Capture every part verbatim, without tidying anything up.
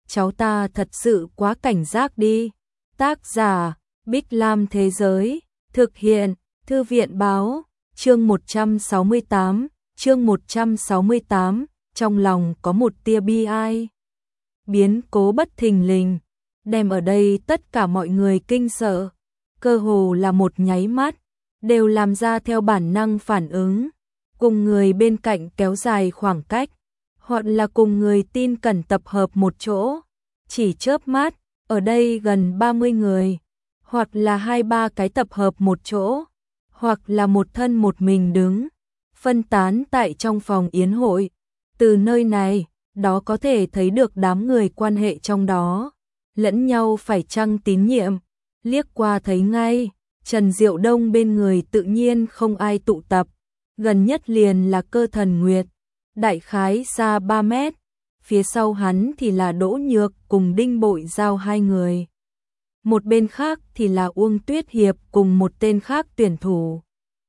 cháu ta thật sự quá cảnh giác đi. Tác giả, Bích Lam Thế Giới, thực hiện, Thư viện Báo, chương một trăm sáu mươi tám, chương một trăm sáu mươi tám, trong lòng có một tia bi ai. Biến cố bất thình lình, đem ở đây tất cả mọi người kinh sợ, cơ hồ là một nháy mắt, đều làm ra theo bản năng phản ứng, cùng người bên cạnh kéo dài khoảng cách, hoặc là cùng người tin cẩn tập hợp một chỗ, chỉ chớp mắt, ở đây gần ba mươi người, hoặc là hai ba cái tập hợp một chỗ, hoặc là một thân một mình đứng, phân tán tại trong phòng yến hội. Từ nơi này, đó có thể thấy được đám người quan hệ trong đó, lẫn nhau phải chăng tín nhiệm, liếc qua thấy ngay, Trần Diệu Đông bên người tự nhiên không ai tụ tập, gần nhất liền là Cơ Thần Nguyệt, đại khái xa ba mét, phía sau hắn thì là Đỗ Nhược cùng Đinh Bội Giao hai người. Một bên khác thì là Uông Tuyết Hiệp cùng một tên khác tuyển thủ.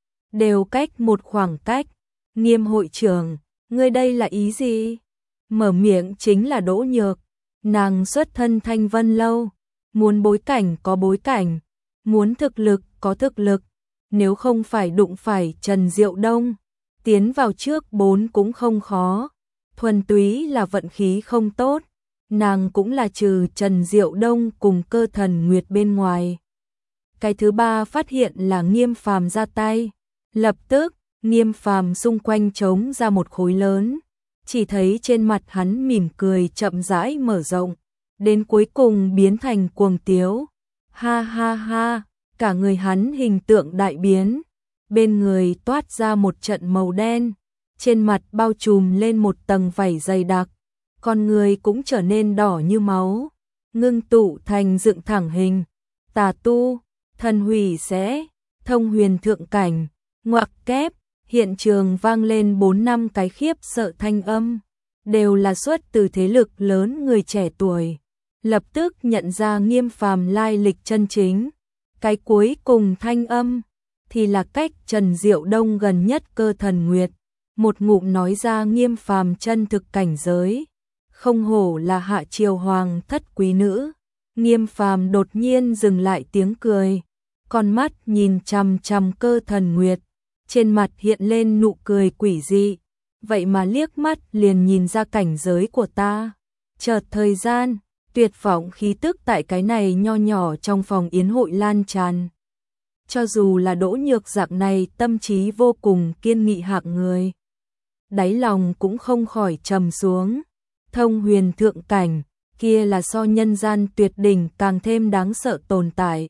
Đều cách một khoảng cách. Nghiêm hội trưởng, ngươi đây là ý gì? Mở miệng chính là Đỗ Nhược. Nàng xuất thân Thanh Vân Lâu. Muốn bối cảnh có bối cảnh. Muốn thực lực có thực lực. Nếu không phải đụng phải Trần Diệu Đông, tiến vào trước bốn cũng không khó. Thuần túy là vận khí không tốt. Nàng cũng là trừ Trần Diệu Đông cùng Cơ Thần Nguyệt bên ngoài. Cái thứ ba phát hiện là Nghiêm Phàm ra tay. Lập tức, Nghiêm Phàm xung quanh trống ra một khối lớn. Chỉ thấy trên mặt hắn mỉm cười chậm rãi mở rộng. Đến cuối cùng biến thành cuồng tiếu. Ha ha ha, cả người hắn hình tượng đại biến. Bên người toát ra một trận màu đen. Trên mặt bao trùm lên một tầng vảy dày đặc. Con người cũng trở nên đỏ như máu, ngưng tụ thành dựng thẳng hình, tà tu, thần hủy sẽ, thông huyền thượng cảnh, ngoặc kép, hiện trường vang lên bốn năm cái khiếp sợ thanh âm, đều là xuất từ thế lực lớn người trẻ tuổi, lập tức nhận ra Nghiêm Phàm lai lịch chân chính, cái cuối cùng thanh âm, thì là cách Trần Diệu Đông gần nhất Cơ Thần Nguyệt, một ngụm nói ra Nghiêm Phàm chân thực cảnh giới. Không hổ là hạ triều hoàng thất quý nữ. Nghiêm Phàm đột nhiên dừng lại tiếng cười, con mắt nhìn chằm chằm Cơ Thần Nguyệt, trên mặt hiện lên nụ cười quỷ dị, vậy mà liếc mắt liền nhìn ra cảnh giới của ta. Chợt thời gian, tuyệt vọng khí tức tại cái này nho nhỏ trong phòng yến hội lan tràn. Cho dù là Đỗ Nhược dạng này tâm trí vô cùng kiên nghị hạng người, đáy lòng cũng không khỏi trầm xuống. Thông huyền thượng cảnh, kia là so nhân gian tuyệt đỉnh càng thêm đáng sợ tồn tại.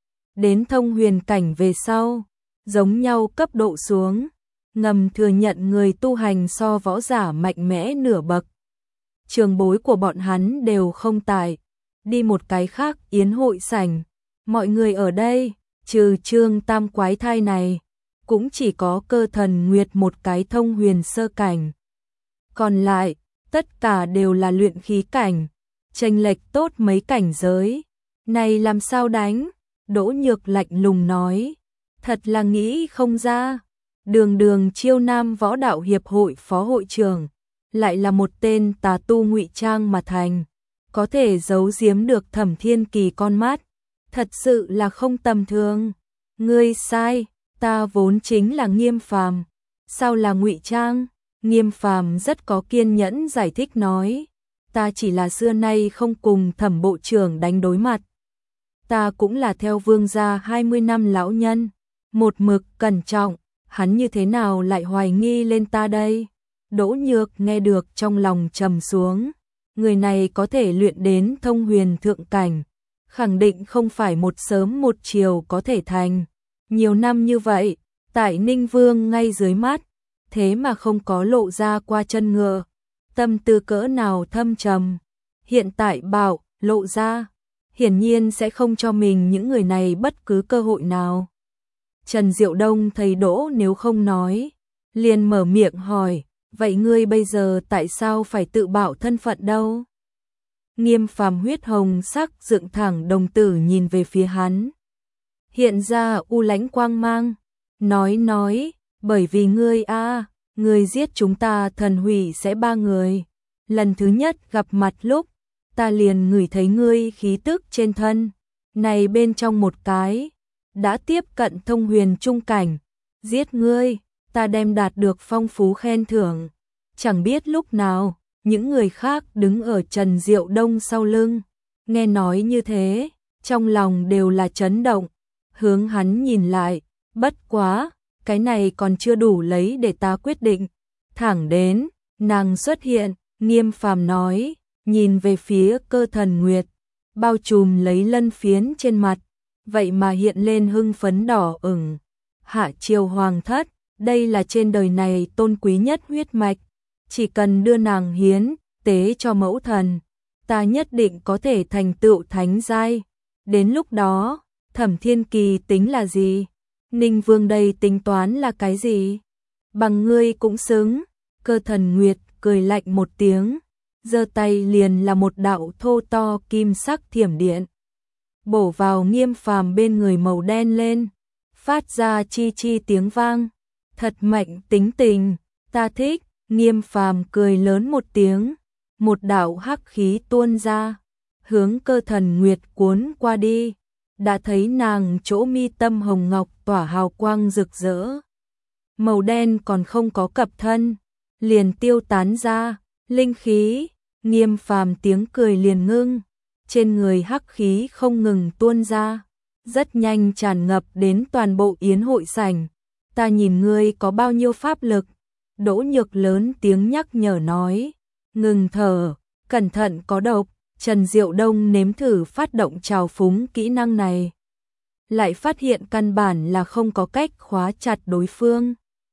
Đến thông huyền cảnh về sau, giống nhau cấp độ xuống, ngầm thừa nhận người tu hành so võ giả mạnh mẽ nửa bậc. Trường bối của bọn hắn đều không tại, đi một cái khác yến hội sảnh, mọi người ở đây, trừ Trương Tam quái thai này, cũng chỉ có Cơ Thần Nguyệt một cái thông huyền sơ cảnh. Còn lại, tất cả đều là luyện khí cảnh, chênh lệch tốt mấy cảnh giới. Này làm sao đánh? Đỗ Nhược lạnh lùng nói. Thật là nghĩ không ra. Đường đường Chiêu Nam Võ Đạo Hiệp hội phó hội trưởng, lại là một tên tà tu ngụy trang mà thành. Có thể giấu giếm được Thẩm Thiên Kỳ con mắt. Thật sự là không tầm thường. Ngươi sai, ta vốn chính là Nghiêm Phàm. Sao là ngụy trang? Nghiêm Phàm rất có kiên nhẫn giải thích nói, ta chỉ là xưa nay không cùng Thẩm bộ trưởng đánh đối mặt. Ta cũng là theo Vương gia hai mươi năm lão nhân, một mực cẩn trọng, hắn như thế nào lại hoài nghi lên ta đây? Đỗ Nhược nghe được trong lòng trầm xuống, người này có thể luyện đến thông huyền thượng cảnh, khẳng định không phải một sớm một chiều có thể thành. Nhiều năm như vậy, tại Ninh Vương ngay dưới mắt, thế mà không có lộ ra qua chân ngựa, tâm tư cỡ nào thâm trầm. Hiện tại bảo lộ ra, hiển nhiên sẽ không cho mình những người này bất cứ cơ hội nào. Trần Diệu Đông thấy Đỗ nếu không nói, liền mở miệng hỏi, vậy ngươi bây giờ tại sao phải tự bảo thân phận đâu? Nghiêm Phàm huyết hồng sắc dựng thẳng đồng tử nhìn về phía hắn, hiện ra u lãnh quang mang, nói nói, bởi vì ngươi a, à, ngươi giết chúng ta thần hủy sẽ ba người. Lần thứ nhất gặp mặt lúc, ta liền ngửi thấy ngươi khí tức trên thân, này bên trong một cái, đã tiếp cận thông huyền trung cảnh, giết ngươi, ta đem đạt được phong phú khen thưởng. Chẳng biết lúc nào, những người khác đứng ở Trần Diệu Đông sau lưng, nghe nói như thế, trong lòng đều là chấn động, hướng hắn nhìn lại, bất quá, cái này còn chưa đủ lấy để ta quyết định. Thẳng đến, nàng xuất hiện, Nghiêm Phàm nói, nhìn về phía Cơ Thần Nguyệt, bao trùm lấy lân phiến trên mặt, vậy mà hiện lên hưng phấn đỏ ửng. Hạ Triều Hoàng thất, đây là trên đời này tôn quý nhất huyết mạch, chỉ cần đưa nàng hiến tế cho mẫu thần, ta nhất định có thể thành tựu thánh giai. Đến lúc đó, Thẩm Thiên Kỳ tính là gì? Ninh Vương đây tính toán là cái gì? Bằng ngươi cũng xứng. Cơ Thần Nguyệt cười lạnh một tiếng, giơ tay liền là một đạo thô to kim sắc thiểm điện, bổ vào Nghiêm Phàm bên người màu đen lên, phát ra chi chi tiếng vang. Thật mạnh tính tình, ta thích. Nghiêm Phàm cười lớn một tiếng, một đạo hắc khí tuôn ra, hướng Cơ Thần Nguyệt cuốn qua đi, đã thấy nàng chỗ mi tâm hồng ngọc tỏa hào quang rực rỡ. Màu đen còn không có cập thân, liền tiêu tán ra, linh khí. Nghiêm Phàm tiếng cười liền ngưng, trên người hắc khí không ngừng tuôn ra, rất nhanh tràn ngập đến toàn bộ yến hội sảnh. Ta nhìn ngươi có bao nhiêu pháp lực? Đỗ Nhược lớn tiếng nhắc nhở nói, ngừng thở, cẩn thận có độc. Trần Diệu Đông nếm thử phát động trào phúng kỹ năng này, lại phát hiện căn bản là không có cách khóa chặt đối phương.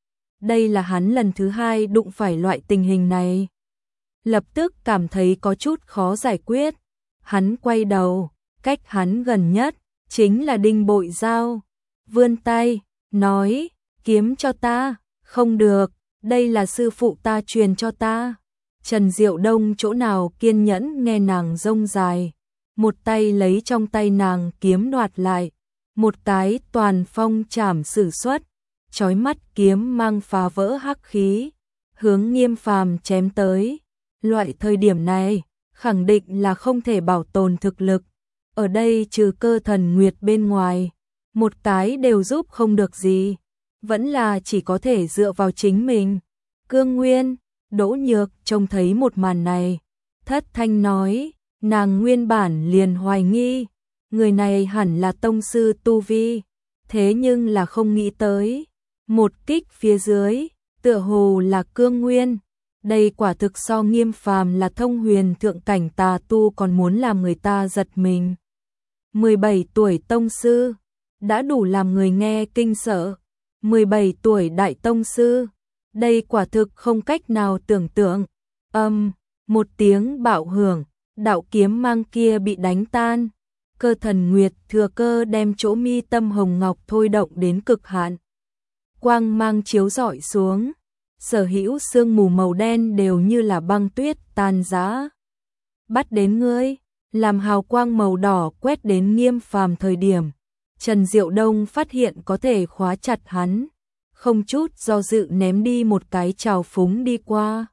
Đây là hắn lần thứ hai đụng phải loại tình hình này, lập tức cảm thấy có chút khó giải quyết. Hắn quay đầu, cách hắn gần nhất chính là Đinh Bội Giao, vươn tay, nói, kiếm cho ta. Không được, đây là sư phụ ta truyền cho ta. Trần Diệu Đông chỗ nào kiên nhẫn nghe nàng rông dài, một tay lấy trong tay nàng kiếm đoạt lại, một cái toàn phong chảm sử xuất, chói mắt kiếm mang phá vỡ hắc khí, hướng Nghiêm Phàm chém tới. Loại thời điểm này, khẳng định là không thể bảo tồn thực lực, ở đây trừ Cơ Thần Nguyệt bên ngoài, một cái đều giúp không được gì, vẫn là chỉ có thể dựa vào chính mình. Cương Nguyên, Đỗ Nhược trông thấy một màn này, thất thanh nói, nàng nguyên bản liền hoài nghi, người này hẳn là tông sư tu vi, thế nhưng là không nghĩ tới, một kích phía dưới, tựa hồ là Cương Nguyên. Đây quả thực so Nghiêm Phàm là thông huyền thượng cảnh tà tu còn muốn làm người ta giật mình. mười bảy tuổi tông sư, đã đủ làm người nghe kinh sợ. mười bảy tuổi đại tông sư, đây quả thực không cách nào tưởng tượng. Âm, một tiếng bạo hưởng, đạo kiếm mang kia bị đánh tan. Cơ Thần Nguyệt thừa cơ đem chỗ mi tâm hồng ngọc thôi động đến cực hạn. Quang mang chiếu rọi xuống, sở hữu sương mù màu đen đều như là băng tuyết tan rã. Bắt đến ngươi, làm hào quang màu đỏ quét đến Nghiêm Phàm thời điểm, Trần Diệu Đông phát hiện có thể khóa chặt hắn, không chút do dự ném đi một cái trào phúng đi qua.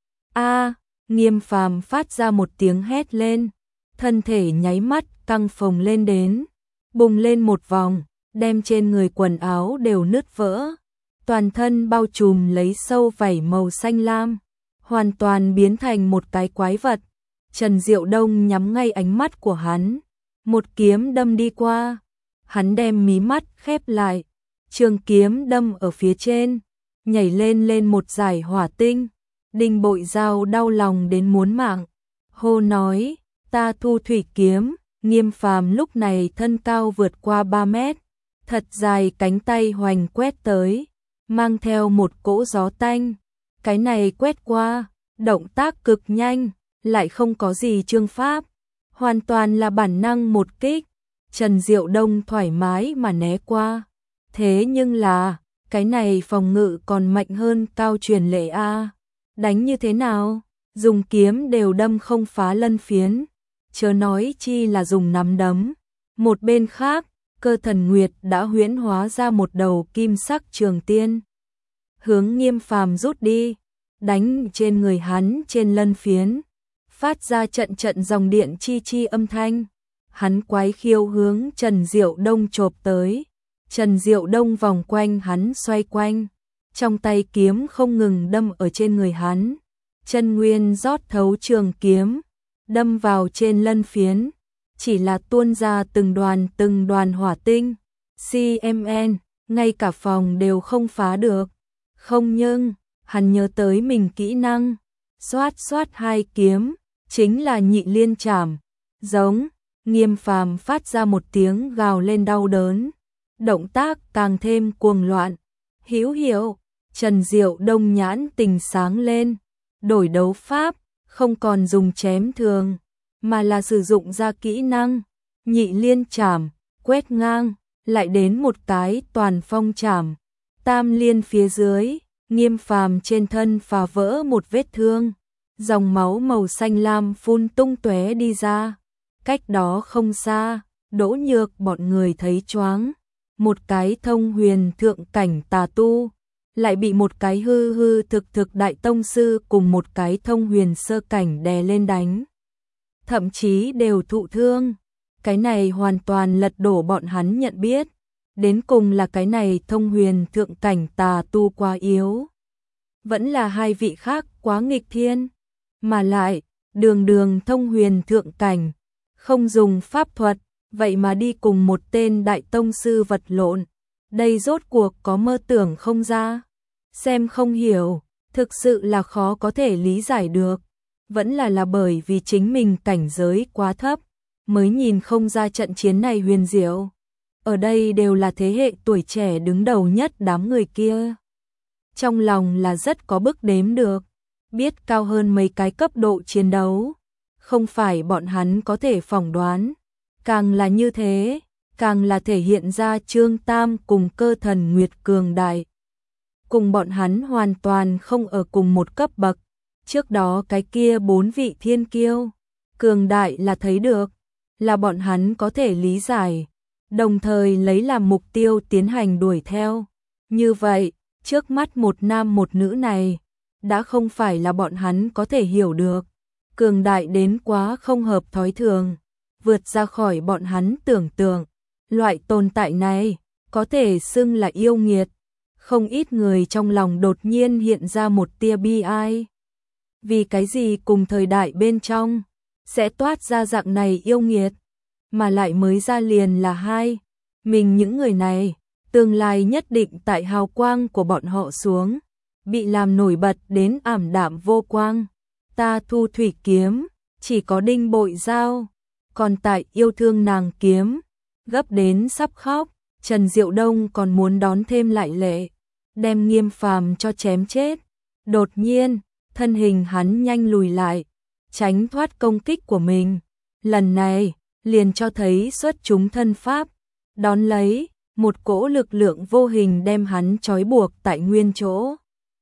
A, Nghiêm Phàm phát ra một tiếng hét lên, thân thể nháy mắt căng phồng lên đến, bùng lên một vòng, đem trên người quần áo đều nứt vỡ, toàn thân bao trùm lấy sâu vảy màu xanh lam, hoàn toàn biến thành một cái quái vật. Trần Diệu Đông nhắm ngay ánh mắt của hắn, một kiếm đâm đi qua, hắn đem mí mắt khép lại, trường kiếm đâm ở phía trên, nhảy lên lên một dải hỏa tinh. Đinh Bội Giao đau lòng đến muốn mạng, hô nói, ta thu thủy kiếm. Nghiêm Phàm lúc này thân cao vượt qua ba mét, thật dài cánh tay hoành quét tới, mang theo một cỗ gió tanh. Cái này quét qua, động tác cực nhanh, lại không có gì chương pháp, hoàn toàn là bản năng một kích. Trần Diệu Đông thoải mái mà né qua. Thế nhưng là, cái này phòng ngự còn mạnh hơn Cao Truyền Lệ a. Đánh như thế nào? Dùng kiếm đều đâm không phá lân phiến, chớ nói chi là dùng nắm đấm. Một bên khác, Cơ Thần Nguyệt đã huyễn hóa ra một đầu kim sắc trường tiên, hướng Nghiêm Phàm rút đi, đánh trên người hắn trên lân phiến, phát ra trận trận dòng điện chi chi âm thanh. Hắn quái khiêu hướng Trần Diệu Đông chộp tới. Trần Diệu Đông vòng quanh hắn xoay quanh, trong tay kiếm không ngừng đâm ở trên người hắn. Chân nguyên rót thấu trường kiếm, đâm vào trên lân phiến, chỉ là tuôn ra từng đoàn từng đoàn hỏa tinh. xê em en, ngay cả phòng đều không phá được. Không nhưng, hắn nhớ tới mình kỹ năng, xoát xoát hai kiếm, chính là nhị liên chảm. Giống, Nghiêm Phàm phát ra một tiếng gào lên đau đớn, động tác càng thêm cuồng loạn. Hữu hiệu, Trần Diệu Đông nhãn tình sáng lên, đổi đấu pháp, không còn dùng chém thường, mà là sử dụng ra kỹ năng, nhị liên chảm, quét ngang, lại đến một cái toàn phong chảm, tam liên phía dưới, Nghiêm Phàm trên thân phá vỡ một vết thương, dòng máu màu xanh lam phun tung tóe đi ra. Cách đó không xa, Đỗ Nhược bọn người thấy choáng, một cái thông huyền thượng cảnh tà tu, lại bị một cái hư hư thực thực đại tông sư cùng một cái thông huyền sơ cảnh đè lên đánh. Thậm chí đều thụ thương. Cái này hoàn toàn lật đổ bọn hắn nhận biết. Đến cùng là cái này thông huyền thượng cảnh tà tu quá yếu, vẫn là hai vị khác quá nghịch thiên. Mà lại, đường đường thông huyền thượng cảnh, không dùng pháp thuật, vậy mà đi cùng một tên đại tông sư vật lộn. Đây rốt cuộc có mơ tưởng không ra, xem không hiểu, thực sự là khó có thể lý giải được. Vẫn là là bởi vì chính mình cảnh giới quá thấp, mới nhìn không ra trận chiến này huyền diệu. Ở đây đều là thế hệ tuổi trẻ đứng đầu nhất đám người kia. Trong lòng là rất có bước đếm được, biết cao hơn mấy cái cấp độ chiến đấu, không phải bọn hắn có thể phỏng đoán. Càng là như thế, càng là thể hiện ra Trương Tam cùng Cơ Thần Nguyệt cường đại. Cùng bọn hắn hoàn toàn không ở cùng một cấp bậc. Trước đó cái kia bốn vị thiên kiêu, cường đại là thấy được, là bọn hắn có thể lý giải, đồng thời lấy làm mục tiêu tiến hành đuổi theo. Như vậy, trước mắt một nam một nữ này, đã không phải là bọn hắn có thể hiểu được. Cường đại đến quá không hợp thói thường, vượt ra khỏi bọn hắn tưởng tượng. Loại tồn tại này, có thể xưng là yêu nghiệt. Không ít người trong lòng đột nhiên hiện ra một tia bi ai. Vì cái gì cùng thời đại bên trong, sẽ toát ra dạng này yêu nghiệt, mà lại mới ra liền là hai. Mình những người này, tương lai nhất định tại hào quang của bọn họ xuống, bị làm nổi bật đến ảm đạm vô quang. Ta thu thủy kiếm, chỉ có đinh bội dao, còn tại yêu thương nàng kiếm, gấp đến sắp khóc. Trần Diệu Đông còn muốn đón thêm lại lệ, đem Nghiêm Phàm cho chém chết. Đột nhiên, thân hình hắn nhanh lùi lại, tránh thoát công kích của mình. Lần này, liền cho thấy xuất chúng thân pháp, đón lấy, một cỗ lực lượng vô hình đem hắn trói buộc tại nguyên chỗ.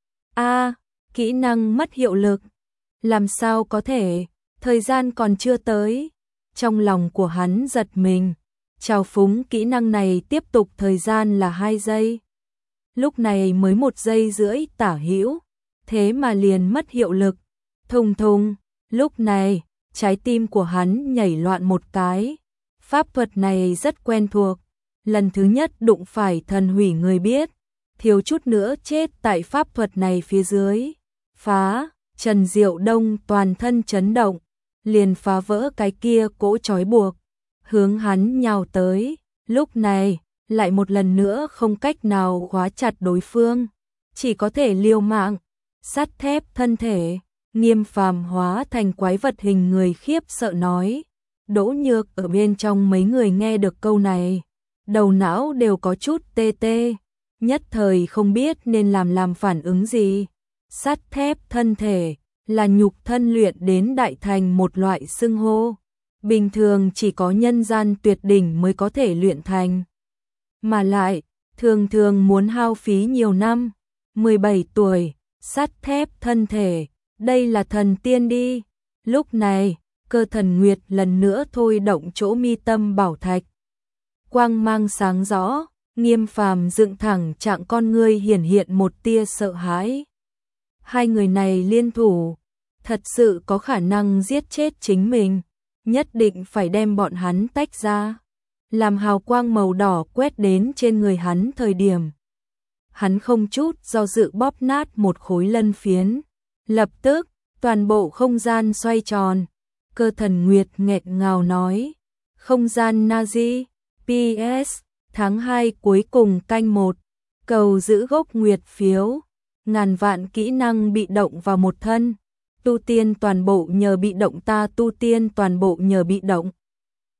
A, kỹ năng mất hiệu lực. Làm sao có thể, thời gian còn chưa tới. Trong lòng của hắn giật mình, trào phúng kỹ năng này tiếp tục thời gian là hai giây. Lúc này mới một giây rưỡi tả hữu, thế mà liền mất hiệu lực. Thùng thùng, lúc này, trái tim của hắn nhảy loạn một cái. Pháp thuật này rất quen thuộc, lần thứ nhất đụng phải thần hủy người biết, thiếu chút nữa chết tại pháp thuật này phía dưới. Phá, Trần Diệu Đông toàn thân chấn động, liền phá vỡ cái kia cỗ trói buộc, hướng hắn nhào tới. Lúc này, lại một lần nữa không cách nào khóa chặt đối phương, chỉ có thể liều mạng, sắt thép thân thể. Nghiêm Phàm hóa thành quái vật hình người khiếp sợ nói. Đỗ Nhược ở bên trong mấy người nghe được câu này, đầu não đều có chút tê tê, nhất thời không biết nên làm làm phản ứng gì. Sắt thép thân thể là nhục thân luyện đến đại thành một loại xưng hô, bình thường chỉ có nhân gian tuyệt đỉnh mới có thể luyện thành, mà lại thường thường muốn hao phí nhiều năm. Mười bảy tuổi, sắt thép thân thể, đây là thần tiên đi. Lúc này, Cơ Thần Nguyệt lần nữa thôi động chỗ mi tâm bảo thạch, quang mang sáng rõ. Nghiêm Phàm dựng thẳng trạng con ngươi hiển hiện một tia sợ hãi. Hai người này liên thủ, thật sự có khả năng giết chết chính mình, nhất định phải đem bọn hắn tách ra. Làm hào quang màu đỏ quét đến trên người hắn thời điểm, hắn không chút do dự bóp nát một khối lân phiến. Lập tức, toàn bộ không gian xoay tròn. Cơ Thần Nguyệt nghẹt ngào nói, không gian Nazi, pê ét, tháng hai cuối cùng canh một, cầu giữ gốc nguyệt phiếu, ngàn vạn kỹ năng bị động vào một thân, tu tiên toàn bộ nhờ bị động ta tu tiên toàn bộ nhờ bị động.